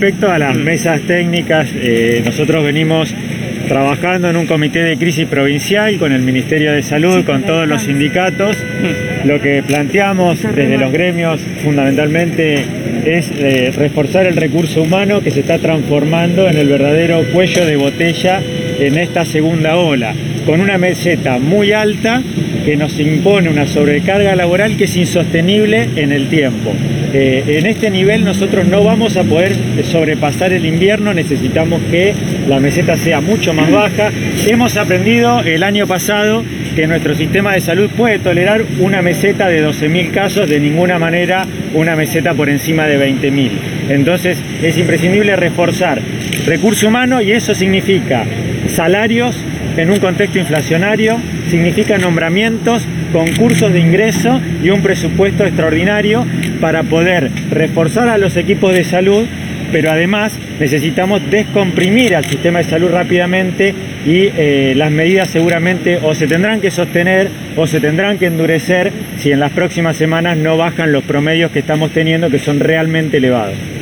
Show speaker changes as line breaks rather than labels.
respecto a las mesas técnicas, nosotros venimos trabajando en un comité de crisis provincial con el Ministerio de Salud, con todos los sindicatos. Lo que planteamos desde los gremios fundamentalmente es reforzar el recurso humano que se está transformando en el verdadero cuello de botella en esta segunda ola, con una meseta muy alta que nos impone una sobrecarga laboral que es insostenible en el tiempo. En este nivel nosotros no vamos a poder sobrepasar el invierno, necesitamos que la meseta sea mucho más baja. Hemos aprendido el año pasado que nuestro sistema de salud puede tolerar una meseta de 12.000 casos, de ninguna manera una meseta por encima de 20.000. Entonces es imprescindible reforzar recurso humano y eso significa salarios en un contexto inflacionario, significa nombramientos, concursos de ingreso y un presupuesto extraordinario para poder reforzar a los equipos de salud, pero además necesitamos descomprimir al sistema de salud rápidamente y las medidas seguramente o se tendrán que sostener o se tendrán que endurecer si en las próximas semanas no bajan los promedios que estamos teniendo, que son realmente elevados.